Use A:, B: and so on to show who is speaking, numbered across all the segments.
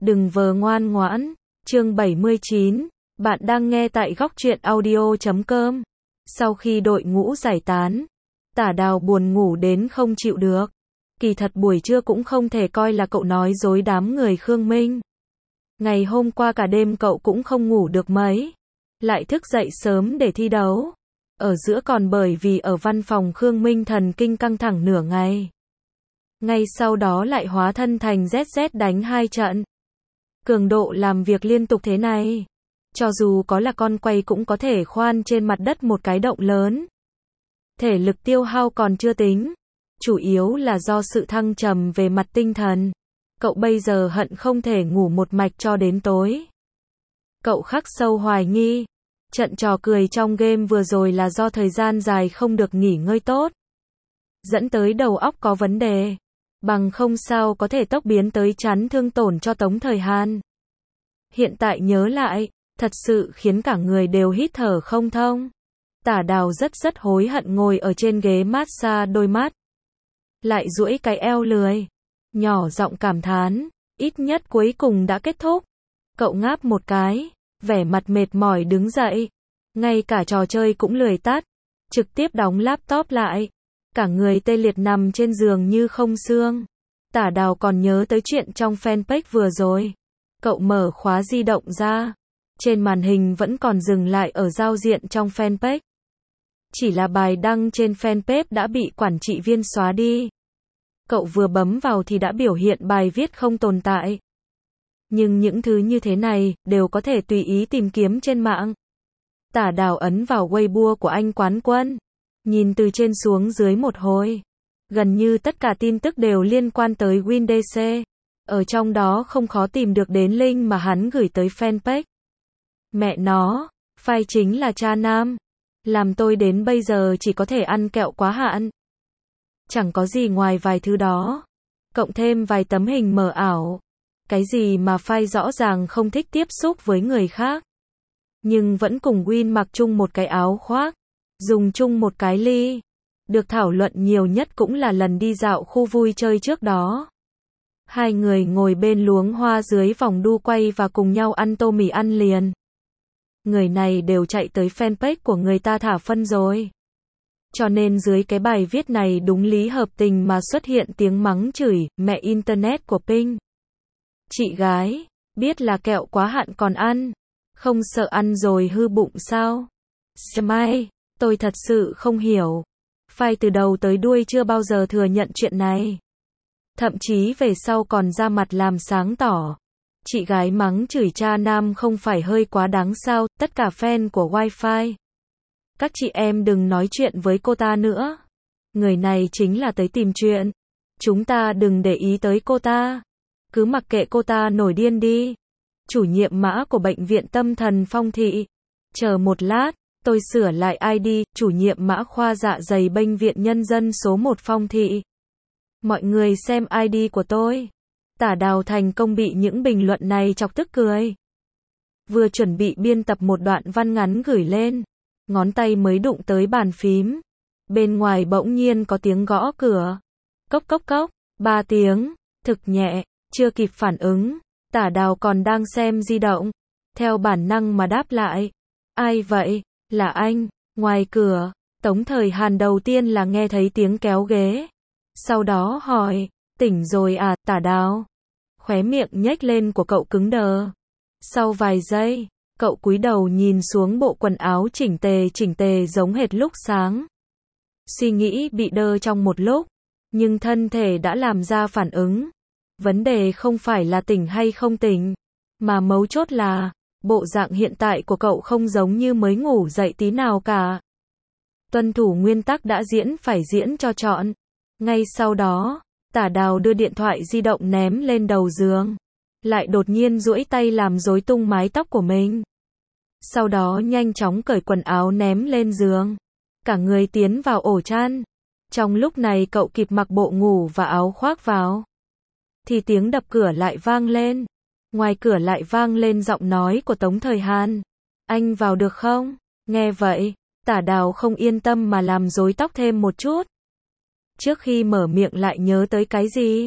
A: Đừng vờ ngoan ngoãn. Chương 79. Bạn đang nghe tại góc truyện audio.com. Sau khi đội ngũ giải tán, Tả Đào buồn ngủ đến không chịu được. Kỳ thật buổi trưa cũng không thể coi là cậu nói dối đám người Khương Minh. Ngày hôm qua cả đêm cậu cũng không ngủ được mấy. Lại thức dậy sớm để thi đấu. Ở giữa còn bởi vì ở văn phòng Khương Minh thần kinh căng thẳng nửa ngày. Ngay sau đó lại hóa thân thành ZZ đánh 2 trận. Cường độ làm việc liên tục thế này, cho dù có là con quay cũng có thể khoan trên mặt đất một cái động lớn. Thể lực tiêu hao còn chưa tính, chủ yếu là do sự thăng trầm về mặt tinh thần. Cậu bây giờ hận không thể ngủ một mạch cho đến tối. Cậu khắc sâu hoài nghi, trận trò cười trong game vừa rồi là do thời gian dài không được nghỉ ngơi tốt, dẫn tới đầu óc có vấn đề. Bằng không sao có thể tốc biến tới chắn thương tổn cho Tống Thời Hàn. Hiện tại nhớ lại, thật sự khiến cả người đều hít thở không thông. Tả Đào rất hối hận ngồi ở trên ghế massage đôi mắt. Lại duỗi cái eo lười. Nhỏ giọng cảm thán, ít nhất cuối cùng đã kết thúc. Cậu ngáp một cái, vẻ mặt mệt mỏi đứng dậy. Ngay cả trò chơi cũng lười tắt. Trực tiếp đóng laptop lại. Cả người tê liệt nằm trên giường như không xương. Tả Đào còn nhớ tới chuyện trong fanpage vừa rồi. Cậu mở khóa di động ra. Trên màn hình vẫn còn dừng lại ở giao diện trong fanpage. Chỉ là bài đăng trên fanpage đã bị quản trị viên xóa đi. Cậu vừa bấm vào thì đã biểu hiện bài viết không tồn tại. Nhưng những thứ như thế này đều có thể tùy ý tìm kiếm trên mạng. Tả Đào ấn vào Weibo của anh Quán Quân. Nhìn từ trên xuống dưới một hồi. Gần như tất cả tin tức đều liên quan tới WinDC. Ở trong đó không khó tìm được đến link mà hắn gửi tới fanpage. Mẹ nó, file chính là cha nam. Làm tôi đến bây giờ chỉ có thể ăn kẹo quá hạn. Chẳng có gì ngoài vài thứ đó. Cộng thêm vài tấm hình mờ ảo. Cái gì mà file rõ ràng không thích tiếp xúc với người khác. Nhưng vẫn cùng Win mặc chung một cái áo khoác. Dùng chung một cái ly. Được thảo luận nhiều nhất cũng là lần đi dạo khu vui chơi trước đó. Hai người ngồi bên luống hoa dưới vòng đu quay và cùng nhau ăn tô mì ăn liền. Người này đều chạy tới fanpage của người ta thả phân rồi. Cho nên dưới cái bài viết này đúng lý hợp tình mà xuất hiện tiếng mắng chửi, mẹ internet của Pinh. Chị gái, biết là kẹo quá hạn còn ăn. Không sợ ăn rồi hư bụng sao? Smile. Tôi thật sự không hiểu. Phai từ đầu tới đuôi chưa bao giờ thừa nhận chuyện này. Thậm chí về sau còn ra mặt làm sáng tỏ. Chị gái mắng chửi cha nam không phải hơi quá đáng sao, tất cả fan của Wi-Fi. Các chị em đừng nói chuyện với cô ta nữa. Người này chính là tới tìm chuyện. Chúng ta đừng để ý tới cô ta. Cứ mặc kệ cô ta nổi điên đi. Chủ nhiệm mã của bệnh viện tâm thần Phong Thị. Chờ một lát. Tôi sửa lại ID, chủ nhiệm mã khoa dạ dày bệnh viện nhân dân số 1 Phong Thị. Mọi người xem ID của tôi. Tả Đào thành công bị những bình luận này chọc tức cười. Vừa chuẩn bị biên tập một đoạn văn ngắn gửi lên. Ngón tay mới đụng tới bàn phím. Bên ngoài bỗng nhiên có tiếng gõ cửa. Cốc cốc cốc, 3 tiếng, thực nhẹ, chưa kịp phản ứng. Tả Đào còn đang xem di động. Theo bản năng mà đáp lại. Ai vậy? Là anh. Ngoài cửa, Tống Thời Hàn đầu tiên là nghe thấy tiếng kéo ghế. Sau đó hỏi, tỉnh rồi à, Tả Đào? Khóe miệng nhếch lên của cậu cứng đờ. Sau vài giây, cậu cúi đầu nhìn xuống bộ quần áo chỉnh tề giống hệt lúc sáng. Suy nghĩ bị đơ trong một lúc, nhưng thân thể đã làm ra phản ứng. Vấn đề không phải là tỉnh hay không tỉnh, mà mấu chốt là bộ dạng hiện tại của cậu không giống như mới ngủ dậy tí nào cả. Tuân thủ nguyên tắc đã diễn phải diễn cho trọn. Ngay sau đó, Tả Đào đưa điện thoại di động ném lên đầu giường. Lại đột nhiên duỗi tay làm rối tung mái tóc của mình. Sau đó nhanh chóng cởi quần áo ném lên giường. Cả người tiến vào ổ chăn. Trong lúc này cậu kịp mặc bộ ngủ và áo khoác vào. Thì tiếng đập cửa lại vang lên. Ngoài cửa lại vang lên giọng nói của Tống Thời Hàn. Anh vào được không? Nghe vậy, Tả Đào không yên tâm mà làm rối tóc thêm một chút. Trước khi mở miệng lại nhớ tới cái gì.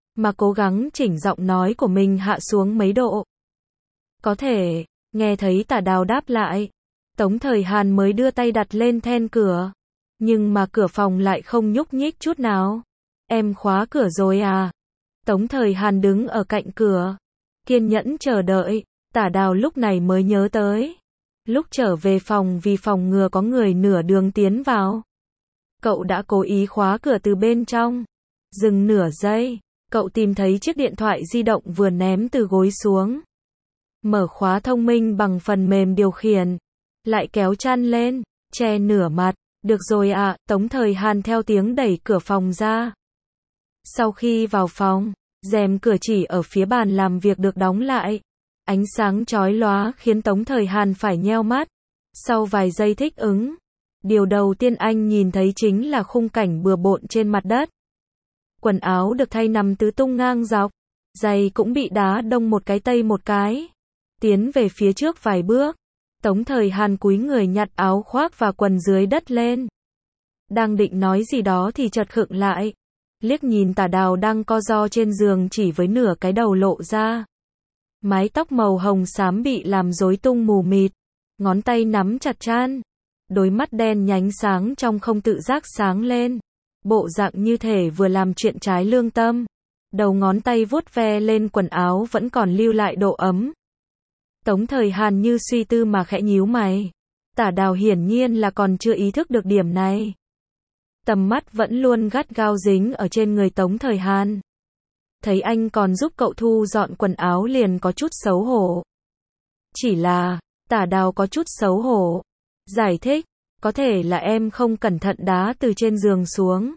A: mà cố gắng chỉnh giọng nói của mình hạ xuống mấy độ. Có thể, nghe thấy Tả Đào đáp lại. Tống Thời Hàn mới đưa tay đặt lên then cửa. Nhưng mà cửa phòng lại không nhúc nhích chút nào. Em khóa cửa rồi à? Tống Thời Hàn đứng ở cạnh cửa, kiên nhẫn chờ đợi. Tả Đào lúc này mới nhớ tới. Lúc trở về phòng vì phòng ngừa có người nửa đường tiến vào, cậu đã cố ý khóa cửa từ bên trong. Dừng nửa giây, cậu tìm thấy chiếc điện thoại di động vừa ném từ gối xuống. Mở khóa thông minh bằng phần mềm điều khiển. Lại kéo chăn lên, che nửa mặt. Được rồi ạ, Tống Thời Hàn theo tiếng đẩy cửa phòng ra. Sau khi vào phòng, rèm cửa chỉ ở phía bàn làm việc được đóng lại. Ánh sáng chói lóa khiến Tống Thời Hàn phải nheo mắt. Sau vài giây thích ứng, điều đầu tiên anh nhìn thấy chính là khung cảnh bừa bộn trên mặt đất. Quần áo được thay nằm tứ tung ngang dọc, giày cũng bị đá đông một cái tây một cái. Tiến về phía trước vài bước, Tống Thời Hàn cúi người nhặt áo khoác và quần dưới đất lên. Đang định nói gì đó thì chợt khựng lại. Liếc nhìn Tả Đào đang co ro trên giường chỉ với nửa cái đầu lộ ra. Mái tóc màu hồng xám bị làm rối tung mù mịt. Ngón tay nắm chặt chan. Đôi mắt đen nhánh sáng trong không tự giác sáng lên. Bộ dạng như thể vừa làm chuyện trái lương tâm. Đầu ngón tay vuốt ve lên quần áo vẫn còn lưu lại độ ấm. Tống Thời Hàn như suy tư mà khẽ nhíu mày. Tả Đào hiển nhiên là còn chưa ý thức được điểm này. Tầm mắt vẫn luôn gắt gao dính ở trên người Tống Thời Hàn. Thấy anh còn giúp cậu thu dọn quần áo liền có chút xấu hổ. Chỉ là, Tả Đào có chút xấu hổ. Giải thích, có thể là em không cẩn thận đá từ trên giường xuống.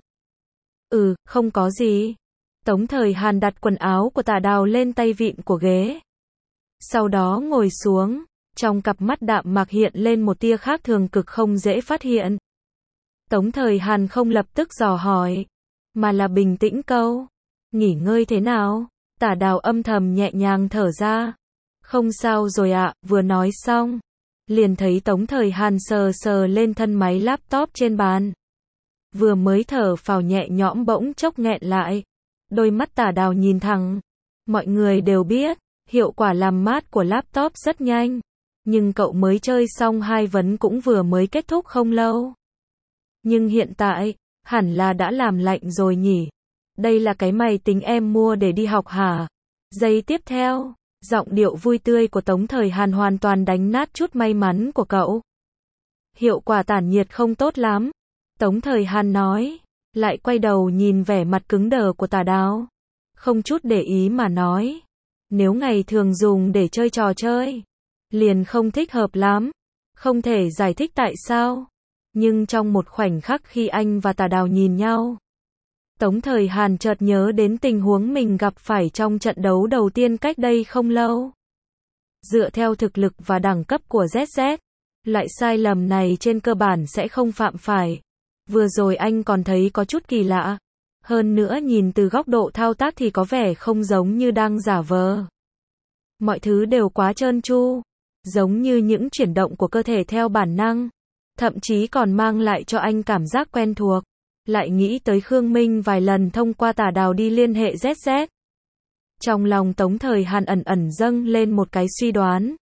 A: Không có gì. Tống Thời Hàn đặt quần áo của Tả Đào lên tay vịn của ghế. Sau đó ngồi xuống, trong cặp mắt đạm mạc hiện lên một tia khác thường cực không dễ phát hiện. Tống Thời Hàn không lập tức dò hỏi, mà là bình tĩnh câu. Nghỉ ngơi thế nào? Tả Đào âm thầm nhẹ nhàng thở ra. Không sao rồi ạ, vừa nói xong. Liền thấy Tống Thời Hàn sờ sờ lên thân máy laptop trên bàn. Vừa mới thở phào nhẹ nhõm bỗng chốc nghẹn lại. Đôi mắt Tả Đào nhìn thẳng. Mọi người đều biết, hiệu quả làm mát của laptop rất nhanh. Nhưng cậu mới chơi xong 2 vấn cũng vừa mới kết thúc không lâu. Nhưng hiện tại, hẳn là đã làm lạnh rồi nhỉ? Đây là cái máy tính em mua để đi học hả? Giây tiếp theo, giọng điệu vui tươi của Tống Thời Hàn hoàn toàn đánh nát chút may mắn của cậu. Hiệu quả tản nhiệt không tốt lắm. Tống Thời Hàn nói, lại quay đầu nhìn vẻ mặt cứng đờ của Tả Đào. Không chút để ý mà nói. Nếu ngày thường dùng để chơi trò chơi, liền không thích hợp lắm. Không thể giải thích tại sao. Nhưng trong một khoảnh khắc khi anh và Tả Đào nhìn nhau, Tống Thời Hàn chợt nhớ đến tình huống mình gặp phải trong trận đấu đầu tiên cách đây không lâu. Dựa theo thực lực và đẳng cấp của ZZ, loại sai lầm này trên cơ bản sẽ không phạm phải. Vừa rồi anh còn thấy có chút kỳ lạ. Hơn nữa nhìn từ góc độ thao tác thì có vẻ không giống như đang giả vờ. Mọi thứ đều quá trơn tru, giống như những chuyển động của cơ thể theo bản năng. Thậm chí còn mang lại cho anh cảm giác quen thuộc. Lại nghĩ tới Khương Minh vài lần thông qua Tả Đào đi liên hệ ZZ. Trong lòng Tống Thời Hàn ẩn ẩn dâng lên một cái suy đoán.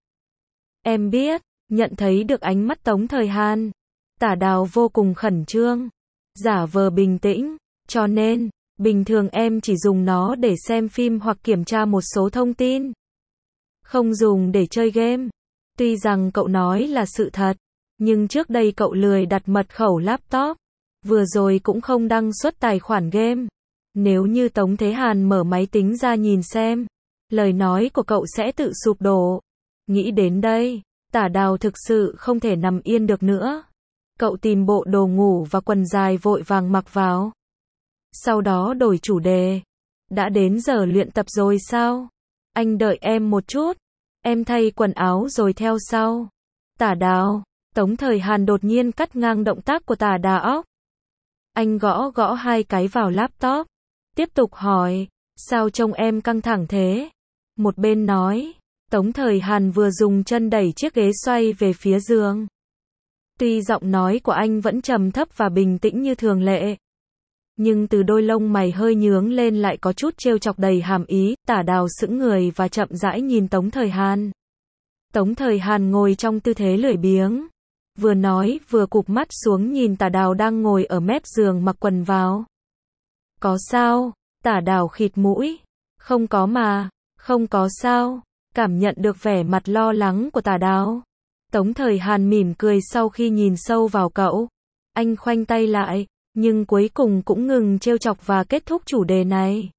A: Em biết, nhận thấy được ánh mắt Tống Thời Hàn. Tả Đào vô cùng khẩn trương, giả vờ bình tĩnh, cho nên, bình thường em chỉ dùng nó để xem phim hoặc kiểm tra một số thông tin. Không dùng để chơi game. Tuy rằng cậu nói là sự thật, nhưng trước đây cậu lười đặt mật khẩu laptop. Vừa rồi cũng không đăng xuất tài khoản game. Nếu như Tống Thế Hàn mở máy tính ra nhìn xem, lời nói của cậu sẽ tự sụp đổ. Nghĩ đến đây, Tả Đào thực sự không thể nằm yên được nữa. Cậu tìm bộ đồ ngủ và quần dài vội vàng mặc vào. Sau đó đổi chủ đề. Đã đến giờ luyện tập rồi sao? Anh đợi em một chút. Em thay quần áo rồi theo sau. Tả Đào. Tống Thời Hàn đột nhiên cắt ngang động tác của Tả Đào. Anh gõ gõ 2 cái vào laptop. Tiếp tục hỏi. Sao trông em căng thẳng thế? Một bên nói. Tống Thời Hàn vừa dùng chân đẩy chiếc ghế xoay về phía giường. Tuy giọng nói của anh vẫn trầm thấp và bình tĩnh như thường lệ, Nhưng từ đôi lông mày hơi nhướng lên lại có chút trêu chọc đầy hàm ý, Tả Đào sững người và chậm rãi nhìn Tống Thời Hàn. Tống Thời Hàn ngồi trong tư thế lười biếng. Vừa nói, vừa cụp mắt xuống nhìn Tả Đào đang ngồi ở mép giường mặc quần vào. Có sao? Tả Đào khịt mũi. Không có mà. Không có sao. Cảm nhận được vẻ mặt lo lắng của Tả Đào. Tống Thời Hàn mỉm cười sau khi nhìn sâu vào cậu. Anh khoanh tay lại, nhưng cuối cùng cũng ngừng trêu chọc và kết thúc chủ đề này.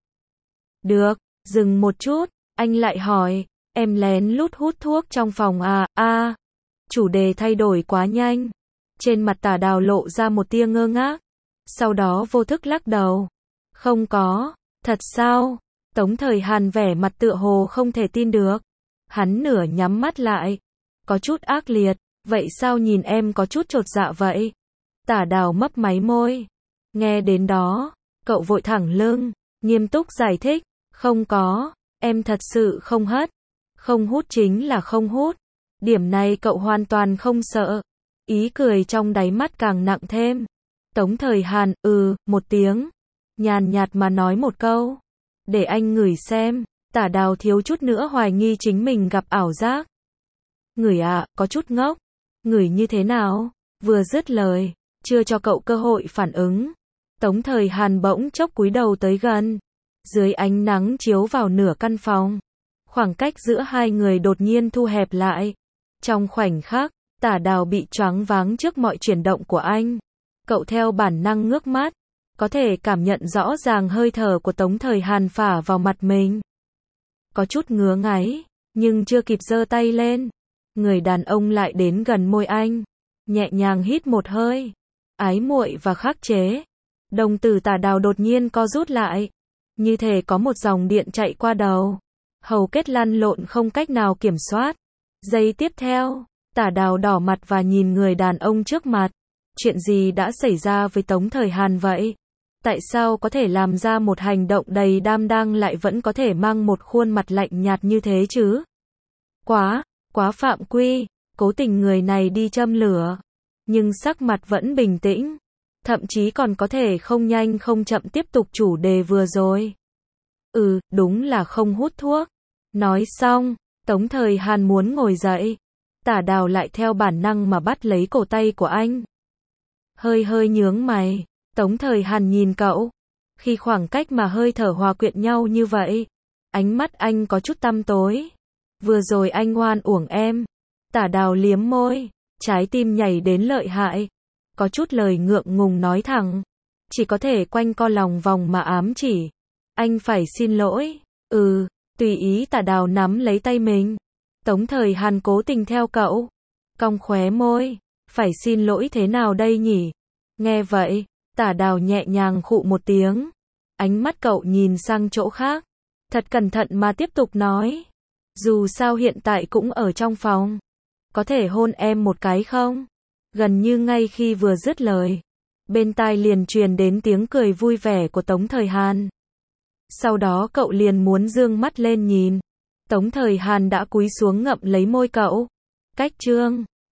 A: Được, dừng một chút, anh lại hỏi, em lén lút hút thuốc trong phòng à? Chủ đề thay đổi quá nhanh. Trên mặt Tả Đào lộ ra một tia ngơ ngác. Sau đó vô thức lắc đầu. Không có, thật sao? Tống Thời Hàn vẻ mặt tựa hồ không thể tin được. Hắn nửa nhắm mắt lại. Có chút ác liệt, vậy sao nhìn em có chút chột dạ vậy? Tả Đào mấp máy môi. Nghe đến đó, cậu vội thẳng lưng, nghiêm túc giải thích. Không có, em thật sự không hất. Không hút chính là không hút. Điểm này cậu hoàn toàn không sợ. Ý cười trong đáy mắt càng nặng thêm. Tống Thời Hàn, một tiếng. Nhàn nhạt mà nói một câu. Để anh ngửi xem. Tả Đào thiếu chút nữa hoài nghi chính mình gặp ảo giác. Ngửi có chút ngốc. Ngửi như thế nào? Vừa dứt lời, chưa cho cậu cơ hội phản ứng. Tống Thời Hàn bỗng chốc cúi đầu tới gần. Dưới ánh nắng chiếu vào nửa căn phòng. Khoảng cách giữa hai người đột nhiên thu hẹp lại. Trong khoảnh khắc, Tả Đào bị choáng váng trước mọi chuyển động của anh. Cậu theo bản năng ngước mắt. Có thể cảm nhận rõ ràng hơi thở của Tống Thời Hàn phả vào mặt mình. Có chút ngứa ngáy, nhưng chưa kịp giơ tay lên. Người đàn ông lại đến gần môi anh. Nhẹ nhàng hít một hơi. Ái muội và khắc chế. Đồng tử Tả Đào đột nhiên co rút lại. Như thể có một dòng điện chạy qua đầu. Hầu kết lăn lộn không cách nào kiểm soát. Giây tiếp theo, Tả Đào đỏ mặt và nhìn người đàn ông trước mặt. Chuyện gì đã xảy ra với Tống Thời Hàn vậy? Tại sao có thể làm ra một hành động đầy đam đang lại vẫn có thể mang một khuôn mặt lạnh nhạt như thế chứ? Quá phạm quy, cố tình người này đi châm lửa. Nhưng sắc mặt vẫn bình tĩnh. Thậm chí còn có thể không nhanh không chậm tiếp tục chủ đề vừa rồi. Đúng là không hút thuốc. Nói xong, Tống Thời Hàn muốn ngồi dậy. Tả Đào lại theo bản năng mà bắt lấy cổ tay của anh. Hơi nhướng mày. Tống Thời Hàn nhìn cậu. Khi khoảng cách mà hơi thở hòa quyện nhau như vậy, ánh mắt anh có chút tăm tối. Vừa rồi anh oan uổng em. Tả Đào liếm môi, trái tim nhảy đến lợi hại. Có chút lời ngượng ngùng nói thẳng. Chỉ có thể quanh co lòng vòng mà ám chỉ. Anh phải xin lỗi. Tùy ý. Tả Đào nắm lấy tay mình. Tống Thời Hàn cố tình theo cậu. Cong khóe môi. Phải xin lỗi thế nào đây nhỉ? Nghe vậy, Tả Đào nhẹ nhàng khụ một tiếng. Ánh mắt cậu nhìn sang chỗ khác. Thật cẩn thận mà tiếp tục nói. Dù sao hiện tại cũng ở trong phòng. Có thể hôn em một cái không? Gần như ngay khi vừa dứt lời, bên tai liền truyền đến tiếng cười vui vẻ của Tống Thời Hàn. Sau đó cậu liền muốn dương mắt lên nhìn. Tống Thời Hàn đã cúi xuống ngậm lấy môi cậu. Cách chương